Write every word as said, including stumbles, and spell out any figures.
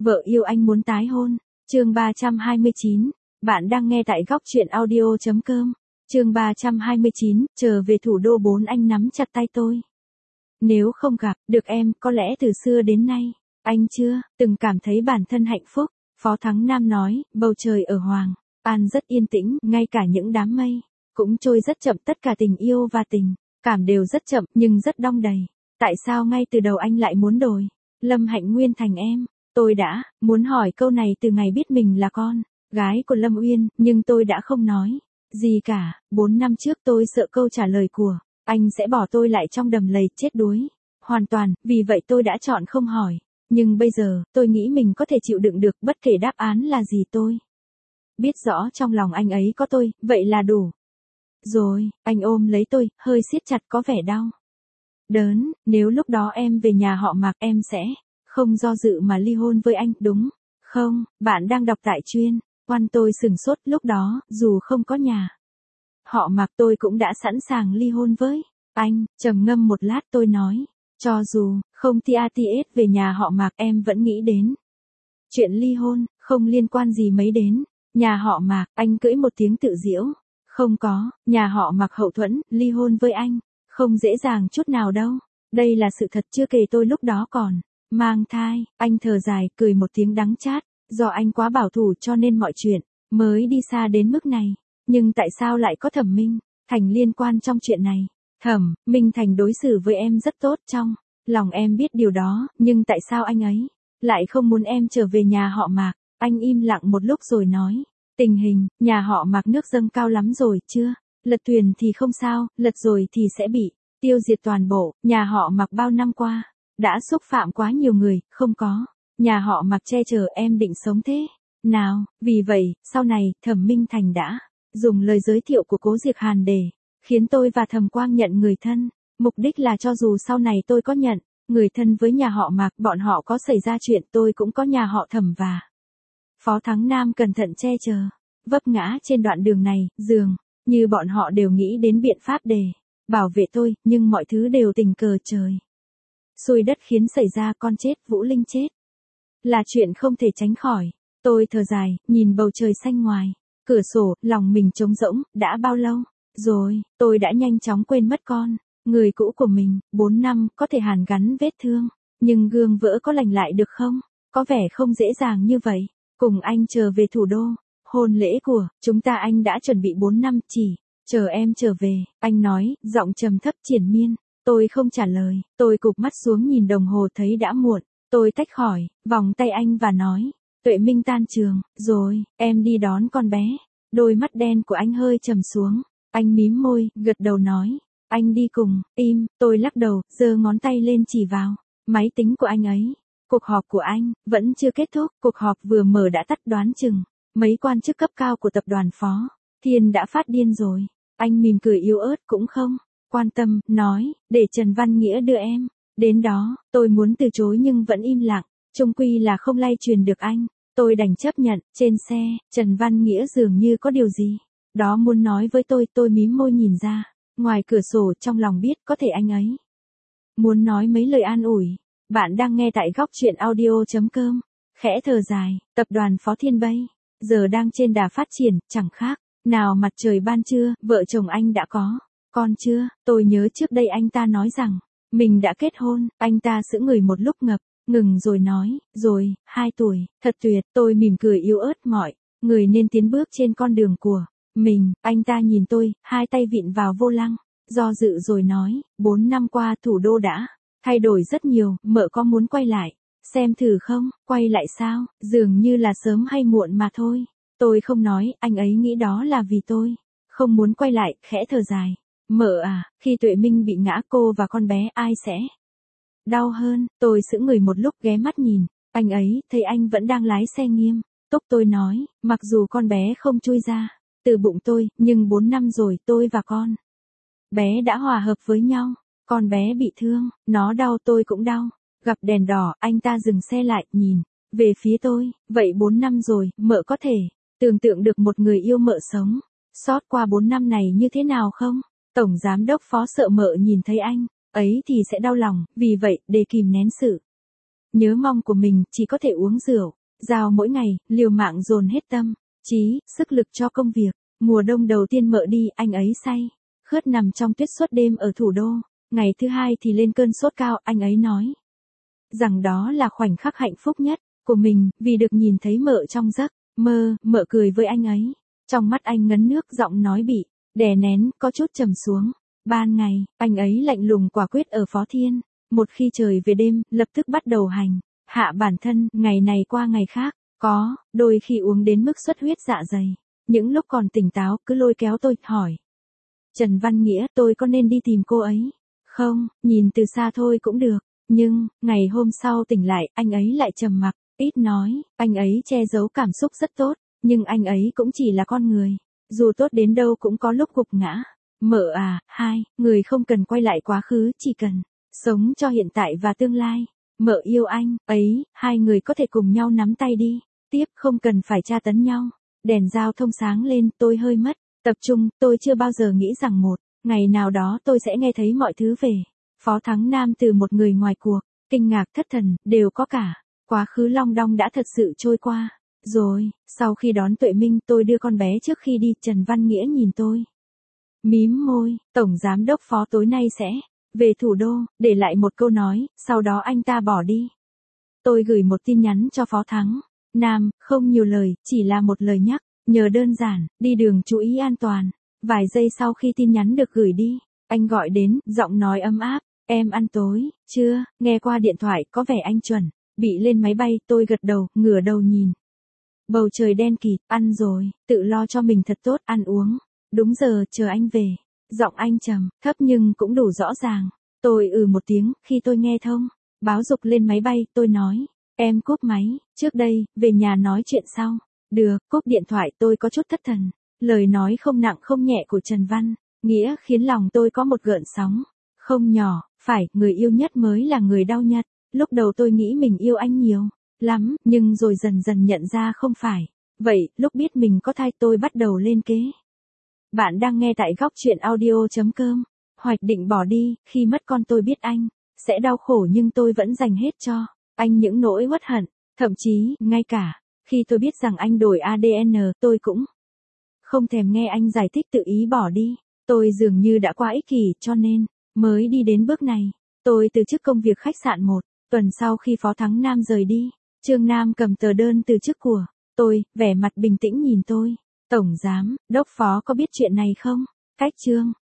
Vợ yêu anh muốn tái hôn. Chương ba trăm hai mươi chín. Bạn đang nghe tại góc truyện audio chấm com. Chương ba trăm hai mươi chín, trở về thủ đô bốn anh nắm chặt tay tôi. Nếu không gặp được em, có lẽ từ xưa đến nay, anh chưa từng cảm thấy bản thân hạnh phúc. Phó Thắng Nam nói, bầu trời ở Hoàng An rất yên tĩnh, ngay cả những đám mây cũng trôi rất chậm, tất cả tình yêu và tình cảm đều rất chậm nhưng rất đong đầy. Tại sao ngay từ đầu anh lại muốn đổi Lâm Hạnh Nguyên thành em? Tôi đã muốn hỏi câu này từ ngày biết mình là con gái của Lâm Uyên, nhưng tôi đã không nói gì cả. Bốn năm trước tôi sợ câu trả lời của anh sẽ bỏ tôi lại trong đầm lầy chết đuối hoàn toàn, vì vậy tôi đã chọn không hỏi. Nhưng bây giờ, tôi nghĩ mình có thể chịu đựng được bất kể đáp án là gì. Tôi biết rõ trong lòng anh ấy có tôi, vậy là đủ. Rồi, anh ôm lấy tôi, hơi siết chặt, có vẻ đau đớn. Nếu lúc đó em về nhà họ Mạc, em sẽ không do dự mà ly hôn với anh, đúng không? Bạn đang đọc tại chuyên Quan. Tôi sừng sốt, lúc đó, dù không có nhà họ Mạc, tôi cũng đã sẵn sàng ly hôn với anh. Trầm ngâm một lát, tôi nói, cho dù không tê a tê ét về nhà họ Mạc, em vẫn nghĩ đến chuyện ly hôn, không liên quan gì mấy đến nhà họ Mạc. Anh cưỡi một tiếng tự giễu. Không có, nhà họ Mạc hậu thuẫn, ly hôn với anh không dễ dàng chút nào đâu. Đây là sự thật, chưa kể tôi lúc đó còn mang thai. Anh thở dài, cười một tiếng đắng chát. Do anh quá bảo thủ cho nên mọi chuyện mới đi xa đến mức này. Nhưng tại sao lại có Thẩm Minh Thành liên quan trong chuyện này? Thẩm Minh Thành đối xử với em rất tốt, trong lòng em biết điều đó, nhưng tại sao anh ấy lại không muốn em trở về nhà họ Mạc? Anh im lặng một lúc rồi nói, tình hình nhà họ Mạc nước dâng cao lắm rồi, chưa lật thuyền thì không sao, lật rồi thì sẽ bị tiêu diệt toàn bộ. Nhà họ Mạc bao năm qua đã xúc phạm quá nhiều người, không có nhà họ Mạc che chở, em định sống thế nào? Vì vậy, sau này, Thẩm Minh Thành đã dùng lời giới thiệu của Cố Diệc Hàn để khiến tôi và Thẩm Quang nhận người thân. Mục đích là cho dù sau này tôi có nhận người thân với nhà họ Mạc, bọn họ có xảy ra chuyện, tôi cũng có nhà họ Thẩm và Phó Thắng Nam cẩn thận che chở. Vấp ngã trên đoạn đường này, dường như bọn họ đều nghĩ đến biện pháp để bảo vệ tôi, nhưng mọi thứ đều tình cờ trời xui đất khiến xảy ra. Con chết, Vũ Linh chết là chuyện không thể tránh khỏi. Tôi thở dài, nhìn bầu trời xanh ngoài cửa sổ, lòng mình trống rỗng. Đã bao lâu rồi, tôi đã nhanh chóng quên mất con người cũ của mình. Bốn năm, có thể hàn gắn vết thương, nhưng gương vỡ có lành lại được không? Có vẻ không dễ dàng như vậy. Cùng anh trở về thủ đô, hôn lễ của chúng ta anh đã chuẩn bị bốn năm, chỉ chờ em trở về. Anh nói, giọng trầm thấp triền miên. Tôi không trả lời, tôi cụp mắt xuống nhìn đồng hồ, thấy đã muộn. Tôi tách khỏi vòng tay anh và nói, Tuệ Minh tan trường rồi, em đi đón con bé. Đôi mắt đen của anh hơi trầm xuống. Anh mím môi, gật đầu nói, anh đi cùng. Im. Tôi lắc đầu, giơ ngón tay lên chỉ vào máy tính của anh ấy. Cuộc họp của anh vẫn chưa kết thúc. Cuộc họp vừa mở đã tắt, đoán chừng mấy quan chức cấp cao của tập đoàn Phó Thiên đã phát điên rồi. Anh mỉm cười yếu ớt, cũng không quan tâm, nói, để Trần Văn Nghĩa đưa em đến đó. Tôi muốn từ chối nhưng vẫn im lặng. Chung quy là không lay truyền được anh. Tôi đành chấp nhận. Trên xe, Trần Văn Nghĩa dường như có điều gì đó muốn nói với tôi. Tôi mím môi nhìn ra ngoài cửa sổ, trong lòng biết có thể anh ấy muốn nói mấy lời an ủi. Bạn đang nghe tại góc truyện audio chấm com. Khẽ thở dài, tập đoàn Phó Thiên bây giờ đang trên đà phát triển, chẳng khác nào mặt trời ban trưa. Vợ chồng anh đã có con chưa? Tôi nhớ trước đây anh ta nói rằng mình đã kết hôn. Anh ta sững người một lúc, ngập ngừng rồi nói, rồi, hai tuổi, thật tuyệt. Tôi mỉm cười yếu ớt, mọi người nên tiến bước trên con đường của mình. Anh ta nhìn tôi, hai tay vịn vào vô lăng, do dự rồi nói, bốn năm qua thủ đô đã thay đổi rất nhiều, mợ có muốn quay lại xem thử không? Quay lại sao? Dường như là sớm hay muộn mà thôi. Tôi không nói, anh ấy nghĩ đó là vì tôi không muốn quay lại. Khẽ thở dài, mợ à, khi Tuệ Minh bị ngã, cô và con bé ai sẽ đau hơn? Tôi sững người một lúc, ghé mắt nhìn anh ấy, thấy anh vẫn đang lái xe nghiêm túc. Tôi nói, mặc dù con bé không chui ra từ bụng tôi, nhưng bốn năm rồi tôi và con bé đã hòa hợp với nhau. Con bé bị thương, nó đau, tôi cũng đau. Gặp đèn đỏ, anh ta dừng xe lại, nhìn về phía tôi. Vậy bốn năm rồi, mợ có thể tưởng tượng được một người yêu mợ sống sót qua bốn năm này như thế nào không? Tổng giám đốc Phó sợ mợ nhìn thấy anh ấy thì sẽ đau lòng, vì vậy, để kìm nén sự nhớ mong của mình chỉ có thể uống rượu, giao mỗi ngày, liều mạng dồn hết tâm, trí, sức lực cho công việc. Mùa đông đầu tiên mợ đi, anh ấy say, khướt nằm trong tuyết suốt đêm ở thủ đô. Ngày thứ hai thì lên cơn sốt cao, anh ấy nói rằng đó là khoảnh khắc hạnh phúc nhất của mình, vì được nhìn thấy mợ trong giấc mơ. Mợ cười với anh ấy, trong mắt anh ngấn nước, giọng nói bị đè nén, có chút trầm xuống. Ban ngày, anh ấy lạnh lùng quả quyết ở Phó Thiên, một khi trời về đêm, lập tức bắt đầu hành hạ bản thân, ngày này qua ngày khác, có đôi khi uống đến mức xuất huyết dạ dày. Những lúc còn tỉnh táo, cứ lôi kéo tôi, hỏi: Trần Văn Nghĩa, tôi có nên đi tìm cô ấy không? Nhìn từ xa thôi cũng được. Nhưng, ngày hôm sau tỉnh lại, anh ấy lại trầm mặc, ít nói. Anh ấy che giấu cảm xúc rất tốt, nhưng anh ấy cũng chỉ là con người. Dù tốt đến đâu cũng có lúc gục ngã. Mợ à, hai, người không cần quay lại quá khứ, chỉ cần sống cho hiện tại và tương lai. Mợ yêu anh ấy, hai người có thể cùng nhau nắm tay đi tiếp, không cần phải tra tấn nhau. Đèn giao thông sáng lên, tôi hơi mất tập trung, tôi chưa bao giờ nghĩ rằng một ngày nào đó tôi sẽ nghe thấy mọi thứ về Phó Thắng Nam từ một người ngoài cuộc. Kinh ngạc, thất thần, đều có cả. Quá khứ long đong đã thật sự trôi qua. Rồi, sau khi đón Tuệ Minh, tôi đưa con bé trước khi đi. Trần Văn Nghĩa nhìn tôi, mím môi. Tổng giám đốc Phó tối nay sẽ về thủ đô, để lại một câu nói, sau đó anh ta bỏ đi. Tôi gửi một tin nhắn cho Phó Thắng Nam, không nhiều lời, chỉ là một lời nhắc nhờ đơn giản, đi đường chú ý an toàn. Vài giây sau khi tin nhắn được gửi đi, anh gọi đến, giọng nói ấm áp: Em ăn tối chưa? Nghe qua điện thoại, có vẻ anh chuẩn bị lên máy bay. Tôi gật đầu, ngửa đầu nhìn bầu trời đen kịt. Ăn rồi, tự lo cho mình thật tốt, ăn uống đúng giờ, chờ anh về. Giọng anh trầm thấp nhưng cũng đủ rõ ràng. Tôi ừ một tiếng. Khi tôi nghe thông báo dục lên máy bay, tôi nói: Em cúp máy trước đây, về nhà nói chuyện sau. Được. Cúp điện thoại, tôi có chút thất thần. Lời nói không nặng không nhẹ của Trần Văn Nghĩa khiến lòng tôi có một gợn sóng không nhỏ. Phải, người yêu nhất mới là người đau nhất. Lúc đầu tôi nghĩ mình yêu anh nhiều lắm, nhưng rồi dần dần nhận ra không phải vậy. Lúc biết mình có thai, tôi bắt đầu lên kế. Bạn đang nghe tại góc truyện audio.com. Hoạch định bỏ đi, khi mất con tôi biết anh sẽ đau khổ, nhưng tôi vẫn dành hết cho anh những nỗi uất hận. Thậm chí, ngay cả khi tôi biết rằng anh đổi a đê en, tôi cũng không thèm nghe anh giải thích, tự ý bỏ đi. Tôi dường như đã quá ích kỷ, cho nên mới đi đến bước này. Tôi từ chức công việc khách sạn một tuần sau khi Phó Thắng Nam rời đi. Trương Nam cầm tờ đơn từ chức của tôi, vẻ mặt bình tĩnh nhìn tôi. Tổng giám đốc Phó có biết chuyện này không? Cách Trương